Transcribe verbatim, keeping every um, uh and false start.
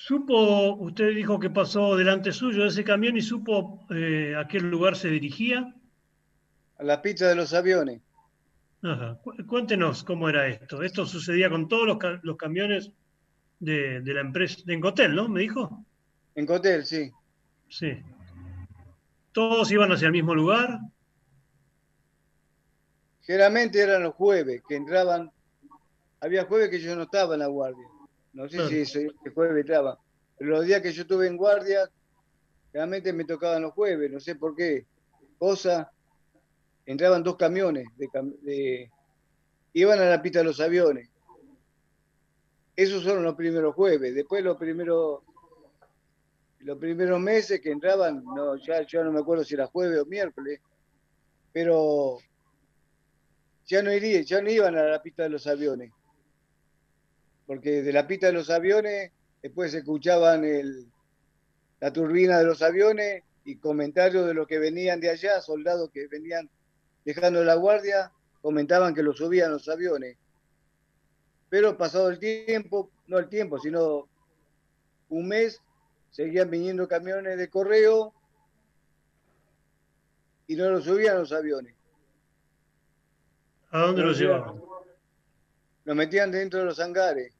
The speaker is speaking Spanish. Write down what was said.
¿Supo, usted dijo que pasó delante suyo ese camión y supo eh, a qué lugar se dirigía? A la pista de los aviones. Ajá. Cu- Cuéntenos cómo era esto. Esto sucedía con todos los, ca- los camiones de, de la empresa, de Encotel, ¿no? ¿Me dijo? En Cotel, sí. Sí. Todos iban hacia el mismo lugar. Generalmente eran los jueves que entraban. Había jueves que yo no estaba en la guardia. No sé si Claro. ese jueves estaba. Pero los días que yo estuve en guardia, generalmente me tocaban los jueves. No sé por qué. Cosa, entraban dos camiones. De, cam- de- iban a la pista de los aviones. Esos son los primeros jueves. Después los primeros, los primeros meses que entraban, no, ya, ya no me acuerdo si era jueves o miércoles, pero ya no iría, ya no iban a la pista de los aviones, porque de la pista de los aviones después se escuchaban el, la turbina de los aviones y comentarios de los que venían de allá, soldados que venían dejando la guardia, comentaban que lo subían los aviones. Pero pasado el tiempo, no el tiempo, sino un mes, seguían viniendo camiones de correo y no lo subían los aviones. ¿A dónde No lo los subían, llevaban? lo metían dentro de los hangares.